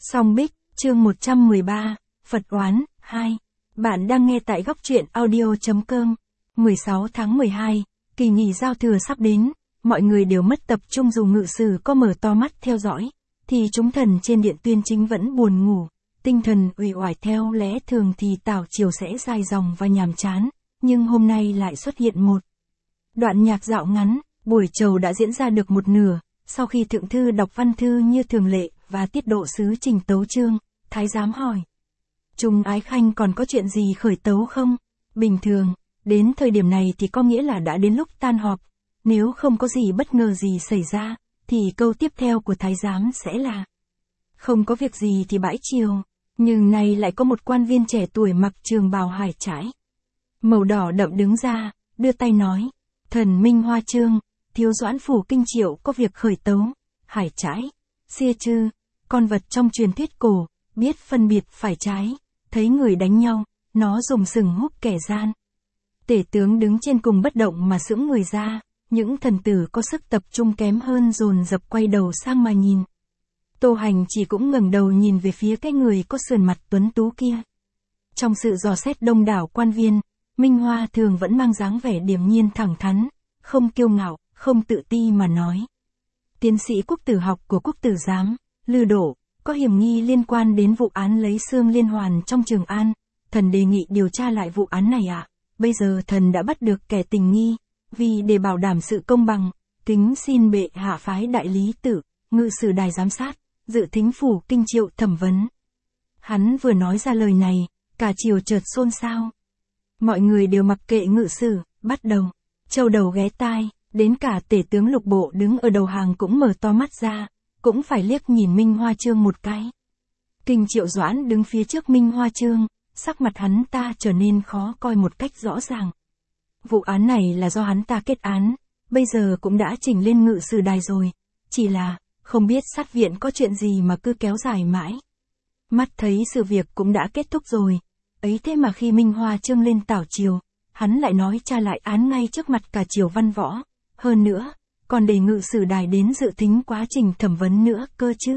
Song Bích, chương 113, Phật Oán, 2. Bạn đang nghe tại góc truyện audio.com. 16 tháng 12, kỳ nghỉ giao thừa sắp đến, mọi người đều mất tập trung dù ngự sử có mở to mắt theo dõi, thì chúng thần trên điện tuyên chính vẫn buồn ngủ, tinh thần uể oải theo lẽ thường thì tảo chiều sẽ dài dòng và nhàm chán, nhưng hôm nay lại xuất hiện một đoạn nhạc dạo ngắn. Buổi chầu đã diễn ra được một nửa, sau khi thượng thư đọc văn thư như thường lệ và tiết độ sứ trình tấu chương, thái giám hỏi: Trung Ái Khanh còn có chuyện gì khởi tấu không? Bình thường, đến thời điểm này thì có nghĩa là đã đến lúc tan họp, nếu không có gì bất ngờ gì xảy ra, thì câu tiếp theo của thái giám sẽ là: Không có việc gì thì bãi chiều, nhưng nay lại có một quan viên trẻ tuổi mặc trường bào hải trải màu đỏ đậm đứng ra, đưa tay nói: Thần Minh Hoa Chương, thiếu doãn phủ Kinh Triệu có việc khởi tấu. Hải trãi, xia chư, con vật trong truyền thuyết cổ, biết phân biệt phải trái, thấy người đánh nhau, nó dùng sừng húc kẻ gian. Tể tướng đứng trên cùng bất động mà sững người ra, những thần tử có sức tập trung kém hơn dồn dập quay đầu sang mà nhìn. Tô Hành chỉ cũng ngẩng đầu nhìn về phía cái người có sườn mặt tuấn tú kia. Trong sự dò xét đông đảo quan viên, Minh Hoa thường vẫn mang dáng vẻ điềm nhiên thẳng thắn, không kiêu ngạo, không tự ti mà nói: Tiến sĩ quốc tử học của quốc tử giám, Lư Đổ, có hiểm nghi liên quan đến vụ án lấy xương liên hoàn trong Trường An, thần đề nghị điều tra lại vụ án này ạ. Bây giờ thần đã bắt được kẻ tình nghi, vì để bảo đảm sự công bằng, kính xin bệ hạ phái đại lý tự, ngự sử đài giám sát, dự thính phủ Kinh Triệu thẩm vấn. Hắn vừa nói ra lời này, cả triều chợt xôn xao. Mọi người đều mặc kệ ngự sử, bắt đầu châu đầu ghé tai, đến cả tể tướng Lục Bộ đứng ở đầu hàng cũng mở to mắt ra, cũng phải liếc nhìn Minh Hoa Chương một cái. Kinh Triệu Doãn đứng phía trước Minh Hoa Chương, sắc mặt hắn ta trở nên khó coi một cách rõ ràng. Vụ án này là do hắn ta kết án, bây giờ cũng đã chỉnh lên ngự sử đài rồi, chỉ là không biết sát viện có chuyện gì mà cứ kéo dài mãi. Mắt thấy sự việc cũng đã kết thúc rồi, ấy thế mà khi Minh Hoa Chương lên tảo triều, hắn lại nói tra lại án ngay trước mặt cả triều văn võ, hơn nữa, còn để ngự sử đài đến dự thính quá trình thẩm vấn nữa cơ chứ.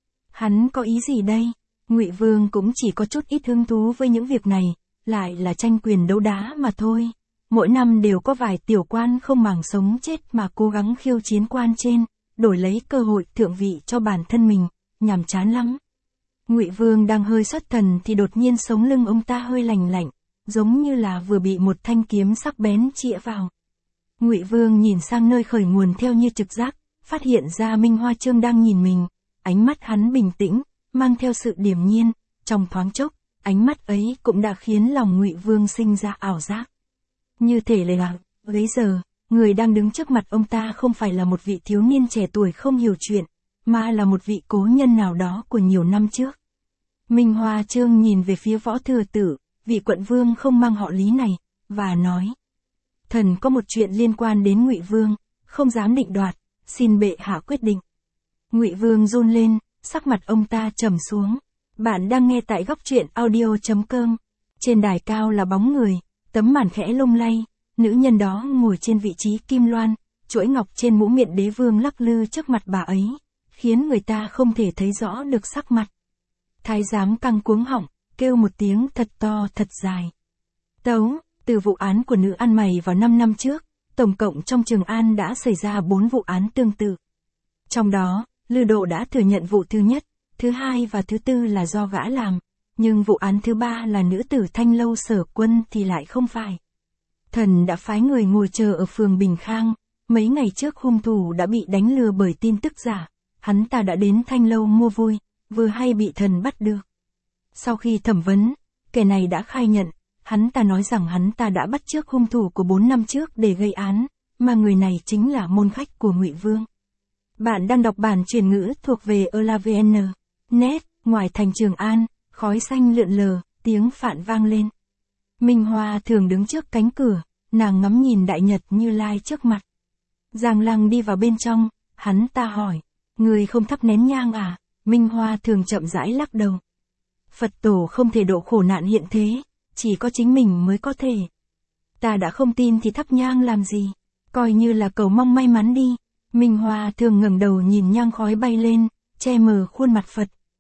Hắn có ý gì đây? Ngụy Vương cũng chỉ có chút ít hứng thú với những việc này, lại là tranh quyền đấu đá mà thôi. Mỗi năm đều có vài tiểu quan không màng sống chết mà cố gắng khiêu chiến quan trên, đổi lấy cơ hội thượng vị cho bản thân mình, nhàm chán lắm. Ngụy Vương đang hơi xuất thần thì đột nhiên sống lưng ông ta hơi lành lạnh, giống như là vừa bị một thanh kiếm sắc bén chĩa vào. Ngụy Vương nhìn sang nơi khởi nguồn theo như trực giác, phát hiện ra Minh Hoa Chương đang nhìn mình, ánh mắt hắn bình tĩnh, mang theo sự điềm nhiên, trong thoáng chốc, ánh mắt ấy cũng đã khiến lòng Ngụy Vương sinh ra ảo giác. Như thể là, bấy giờ, người đang đứng trước mặt ông ta không phải là một vị thiếu niên trẻ tuổi không hiểu chuyện, mà là một vị cố nhân nào đó của nhiều năm trước. Minh Hoa Chương nhìn về phía Võ Thừa Tử, vị quận vương không mang họ Lý này, và nói: Thần có một chuyện liên quan đến Ngụy Vương, không dám định đoạt, xin bệ hạ quyết định. Ngụy Vương run lên, sắc mặt ông ta trầm xuống. Bạn đang nghe tại góc truyện audio.com. Trên đài cao là bóng người, tấm màn khẽ lung lay, nữ nhân đó ngồi trên vị trí kim loan, chuỗi ngọc trên mũ miện đế vương lắc lư trước mặt bà ấy, khiến người ta không thể thấy rõ được sắc mặt. Thái giám căng cuống họng, kêu một tiếng thật to thật dài. Tấu, từ vụ án của nữ ăn mày vào 5 năm trước, tổng cộng trong Trường An đã xảy ra 4 vụ án tương tự. Trong đó, Lư Độ đã thừa nhận vụ thứ nhất, thứ hai và thứ tư là do gã làm, nhưng vụ án thứ ba là nữ tử Thanh Lâu Sở Quân thì lại không phải. Thần đã phái người ngồi chờ ở phường Bình Khang, mấy ngày trước hung thủ đã bị đánh lừa bởi tin tức giả, hắn ta đã đến Thanh Lâu mua vui, vừa hay bị thần bắt được. Sau khi thẩm vấn, kẻ này đã khai nhận, hắn ta nói rằng hắn ta đã bắt chước hung thủ của 4 năm trước để gây án, mà người này chính là môn khách của Ngụy Vương. Bạn đang đọc bản truyền ngữ thuộc về ELAVN. Net, ngoài thành Trường An, khói xanh lượn lờ, tiếng phạn vang lên. Minh Hoa thường đứng trước cánh cửa, nàng ngắm nhìn Đại Nhật Như Lai trước mặt. Giang Lăng đi vào bên trong, hắn ta hỏi: Người không thắp nén nhang à? Minh Hoa thường chậm rãi lắc đầu. Phật tổ không thể độ khổ nạn hiện thế, chỉ có chính mình mới có thể. Ta đã không tin thì thắp nhang làm gì, coi như là cầu mong may mắn đi. Minh Hoa thường ngẩng đầu nhìn nhang khói bay lên, che mờ khuôn mặt Phật,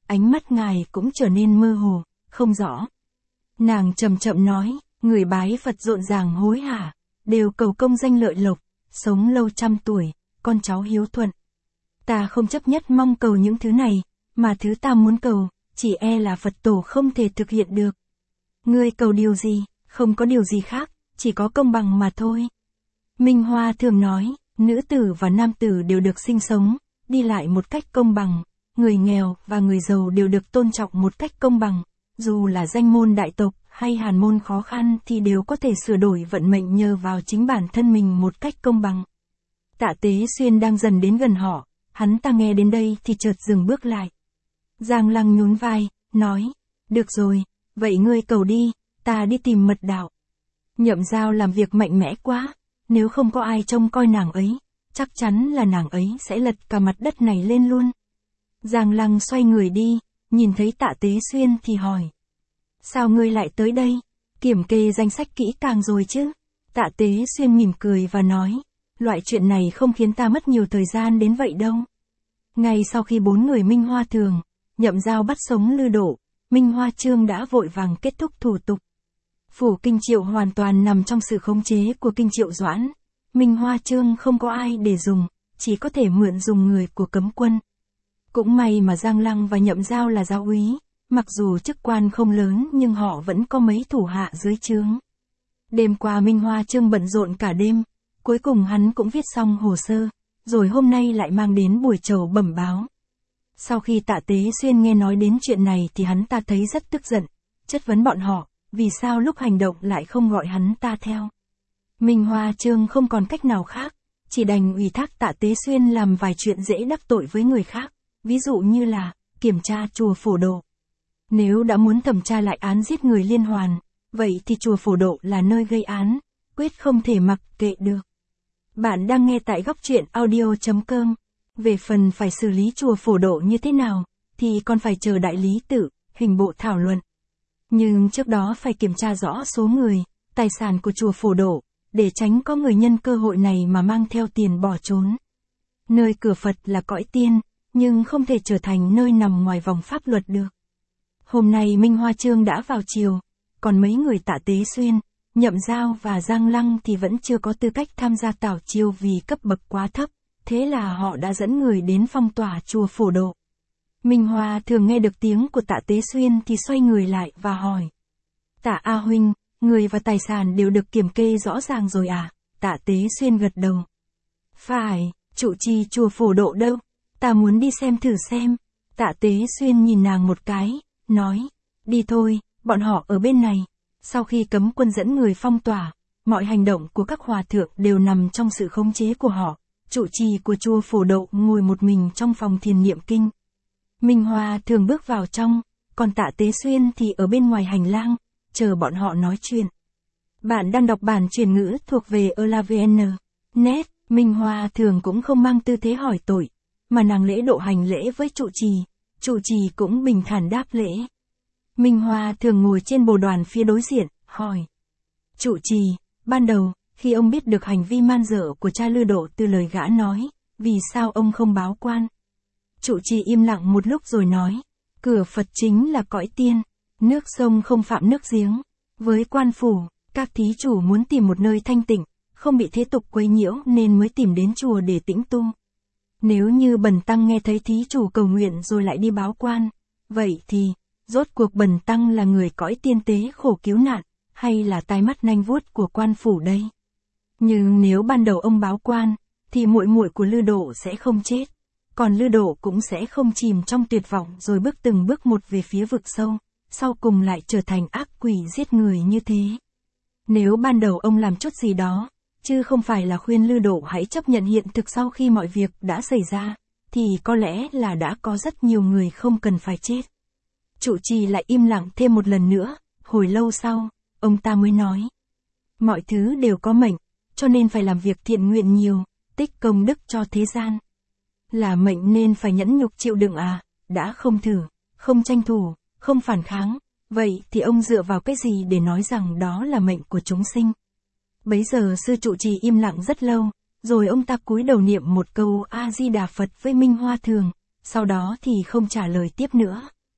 ánh mắt ngài cũng trở nên mơ hồ, không rõ. Nàng chậm chậm nói, người bái Phật rộn ràng hối hả, đều cầu công danh lợi lộc, sống lâu trăm tuổi, con cháu hiếu thuận. Ta không chấp nhất mong cầu những thứ này, mà thứ ta muốn cầu, chỉ e là Phật tổ không thể thực hiện được. Ngươi cầu điều gì, không có điều gì khác, chỉ có công bằng mà thôi. Minh Hoa thường nói, nữ tử và nam tử đều được sinh sống, đi lại một cách công bằng, người nghèo và người giàu đều được tôn trọng một cách công bằng, dù là danh môn đại tộc hay hàn môn khó khăn thì đều có thể sửa đổi vận mệnh nhờ vào chính bản thân mình một cách công bằng. Tạ Tế Xuyên đang dần đến gần họ, hắn ta nghe đến đây thì chợt dừng bước lại. Giang Lăng nhún vai, nói, được rồi, vậy ngươi cầu đi, ta đi tìm mật đạo. Nhậm Giao làm việc mạnh mẽ quá, nếu không có ai trông coi nàng ấy, chắc chắn là nàng ấy sẽ lật cả mặt đất này lên luôn. Giang Lăng xoay người đi, nhìn thấy Tạ Tế Xuyên thì hỏi. Sao ngươi lại tới đây? Kiểm kê danh sách kỹ càng rồi chứ? Tạ Tế Xuyên mỉm cười và nói, loại chuyện này không khiến ta mất nhiều thời gian đến vậy đâu. Ngay sau khi 4 người Minh Hoa Thường, Nhậm Giao bắt sống Lư Độ, Minh Hoa Trương đã vội vàng kết thúc thủ tục. Phủ Kinh Triệu hoàn toàn nằm trong sự khống chế của Kinh Triệu Doãn. Minh Hoa Trương không có ai để dùng, chỉ có thể mượn dùng người của cấm quân. Cũng may mà Giang Lăng và Nhậm Giao là giáo úy, mặc dù chức quan không lớn nhưng họ vẫn có mấy thủ hạ dưới trướng. Đêm qua Minh Hoa Trương bận rộn cả đêm, cuối cùng hắn cũng viết xong hồ sơ, rồi hôm nay lại mang đến buổi trầu bẩm báo. Sau khi Tạ Tế Xuyên nghe nói đến chuyện này thì hắn ta thấy rất tức giận, chất vấn bọn họ, vì sao lúc hành động lại không gọi hắn ta theo. Minh Hoa Trương không còn cách nào khác, chỉ đành ủy thác Tạ Tế Xuyên làm vài chuyện dễ đắc tội với người khác, ví dụ như là kiểm tra chùa Phổ Độ. Nếu đã muốn thẩm tra lại án giết người liên hoàn, vậy thì chùa Phổ Độ là nơi gây án, quyết không thể mặc kệ được. Bạn đang nghe tại Góc Truyện Audio.com. Về phần phải xử lý chùa Phổ Độ như thế nào, thì còn phải chờ đại lý tự, hình bộ thảo luận. Nhưng trước đó phải kiểm tra rõ số người, tài sản của chùa Phổ Độ, để tránh có người nhân cơ hội này mà mang theo tiền bỏ trốn. Nơi cửa Phật là cõi tiên, nhưng không thể trở thành nơi nằm ngoài vòng pháp luật được. Hôm nay Minh Hoa Trương đã vào triều, còn mấy người Tạ Tế Xuyên, Nhậm Giao và Giang Lăng thì vẫn chưa có tư cách tham gia tảo chiêu vì cấp bậc quá thấp, thế là họ đã dẫn người đến phong tỏa chùa Phổ Độ. Minh Hoa thường nghe được tiếng của Tạ Tế Xuyên thì xoay người lại và hỏi. Tạ A Huynh, người và tài sản đều được kiểm kê rõ ràng rồi à? Tạ Tế Xuyên gật đầu. Phải, trụ trì chùa Phổ Độ đâu? Ta muốn đi xem thử xem. Tạ Tế Xuyên nhìn nàng một cái, nói, đi thôi, bọn họ ở bên này. Sau khi cấm quân dẫn người phong tỏa, mọi hành động của các hòa thượng đều nằm trong sự khống chế của họ. Trụ trì của chùa Phổ Độ ngồi một mình trong phòng thiền niệm kinh. Minh Hoa thường bước vào trong, còn Tạ Tế Xuyên thì ở bên ngoài hành lang, chờ bọn họ nói chuyện. Bạn đang đọc bản chuyển ngữ thuộc về ELAVN. Net, Minh Hoa thường cũng không mang tư thế hỏi tội, mà nàng lễ độ hành lễ với trụ trì cũng bình thản đáp lễ. Minh Hoa thường ngồi trên bồ đoàn phía đối diện, hỏi. Trụ trì, ban đầu, khi ông biết được hành vi man dợ của cha Lư Độ từ lời gã nói, vì sao ông không báo quan? Trụ trì im lặng một lúc rồi nói, cửa Phật chính là cõi tiên, nước sông không phạm nước giếng. Với quan phủ, các thí chủ muốn tìm một nơi thanh tịnh, không bị thế tục quấy nhiễu nên mới tìm đến chùa để tĩnh tu. Nếu như Bần Tăng nghe thấy thí chủ cầu nguyện rồi lại đi báo quan, vậy thì, rốt cuộc Bần Tăng là người cõi tiên tế khổ cứu nạn, hay là tai mắt nanh vuốt của quan phủ đây? Nhưng nếu ban đầu ông báo quan, thì muội muội của Lư Độ sẽ không chết, còn Lư Độ cũng sẽ không chìm trong tuyệt vọng rồi bước từng bước một về phía vực sâu, sau cùng lại trở thành ác quỷ giết người như thế. Nếu ban đầu ông làm chút gì đó, chứ không phải là khuyên Lư Độ hãy chấp nhận hiện thực sau khi mọi việc đã xảy ra, thì có lẽ là đã có rất nhiều người không cần phải chết. Trụ trì lại im lặng thêm một lần nữa, hồi lâu sau, ông ta mới nói. Mọi thứ đều có mệnh, cho nên phải làm việc thiện nguyện nhiều, tích công đức cho thế gian. Là mệnh nên phải nhẫn nhục chịu đựng à, đã không thử, không tranh thủ, không phản kháng, vậy thì ông dựa vào cái gì để nói rằng đó là mệnh của chúng sinh? Bấy giờ sư trụ trì im lặng rất lâu, rồi ông ta cúi đầu niệm một câu A-di-đà Phật với Minh Hoa Thường, sau đó thì không trả lời tiếp nữa,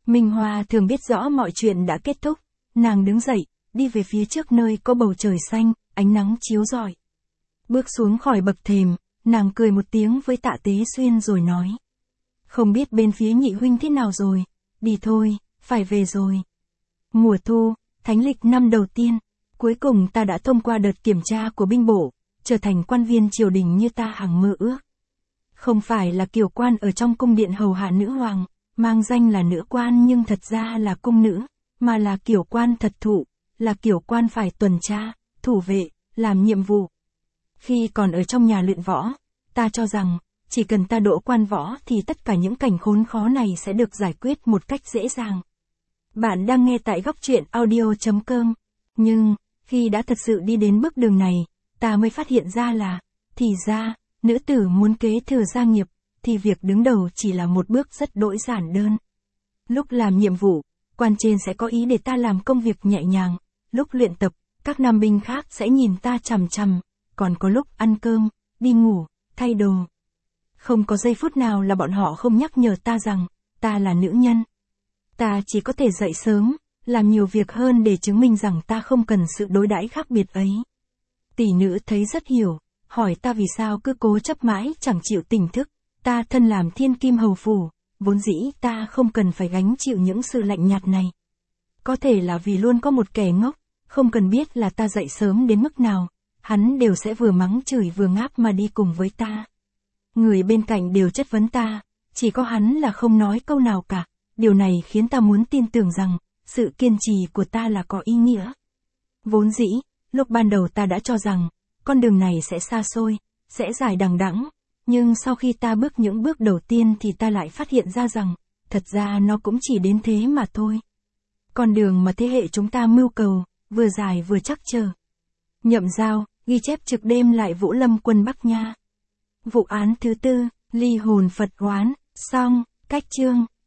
Minh Hoa thường biết rõ mọi chuyện đã kết thúc, nàng đứng dậy, đi về phía trước nơi có bầu trời xanh, ánh nắng chiếu rọi. Bước xuống khỏi bậc thềm, nàng cười một tiếng với Tạ Tế Xuyên rồi nói. Không biết bên phía nhị huynh thế nào rồi, đi thôi, phải về rồi. Mùa thu, thánh lịch năm đầu tiên, cuối cùng ta đã thông qua đợt kiểm tra của binh bộ, trở thành quan viên triều đình như ta hằng mơ ước. Không phải là kiều quan ở trong cung điện hầu hạ nữ hoàng, mang danh là nữ quan nhưng thật ra là cung nữ, mà là kiều quan thật thụ, là kiều quan phải tuần tra, thủ vệ, làm nhiệm vụ. Khi còn ở trong nhà luyện võ, ta cho rằng, chỉ cần ta đỗ quan võ thì tất cả những cảnh khốn khó này sẽ được giải quyết một cách dễ dàng. Bạn đang nghe tại góc truyện audio.com. Nhưng, khi đã thật sự đi đến bước đường này, ta mới phát hiện ra là, thì ra, nữ tử muốn kế thừa gia nghiệp, thì việc đứng đầu chỉ là một bước rất đỗi giản đơn. Lúc làm nhiệm vụ, quan trên sẽ có ý để ta làm công việc nhẹ nhàng, lúc luyện tập, các nam binh khác sẽ nhìn ta chằm chằm, còn có lúc ăn cơm, đi ngủ, thay đồ. Không có giây phút nào là bọn họ không nhắc nhở ta rằng, ta là nữ nhân. Ta chỉ có thể dậy sớm, làm nhiều việc hơn để chứng minh rằng ta không cần sự đối đãi khác biệt ấy. Tỷ nữ thấy rất hiểu, hỏi ta vì sao cứ cố chấp mãi chẳng chịu tỉnh thức, ta thân làm thiên kim hầu phủ, vốn dĩ ta không cần phải gánh chịu những sự lạnh nhạt này. Có thể là vì luôn có một kẻ ngốc, không cần biết là ta dậy sớm đến mức nào, hắn đều sẽ vừa mắng chửi vừa ngáp mà đi cùng với ta. Người bên cạnh đều chất vấn ta, chỉ có hắn là không nói câu nào cả, điều này khiến ta muốn tin tưởng rằng, sự kiên trì của ta là có ý nghĩa. Vốn dĩ, lúc ban đầu ta đã cho rằng, con đường này sẽ xa xôi, sẽ dài đằng đẵng, nhưng sau khi ta bước những bước đầu tiên thì ta lại phát hiện ra rằng, thật ra nó cũng chỉ đến thế mà thôi. Con đường mà thế hệ chúng ta mưu cầu, vừa dài vừa chắc chờ. Nhậm Giao, ghi chép trực đêm lại Vũ Lâm quân Bắc Nha. Vụ án thứ 4, ly hồn Phật oán, xong, cách chương.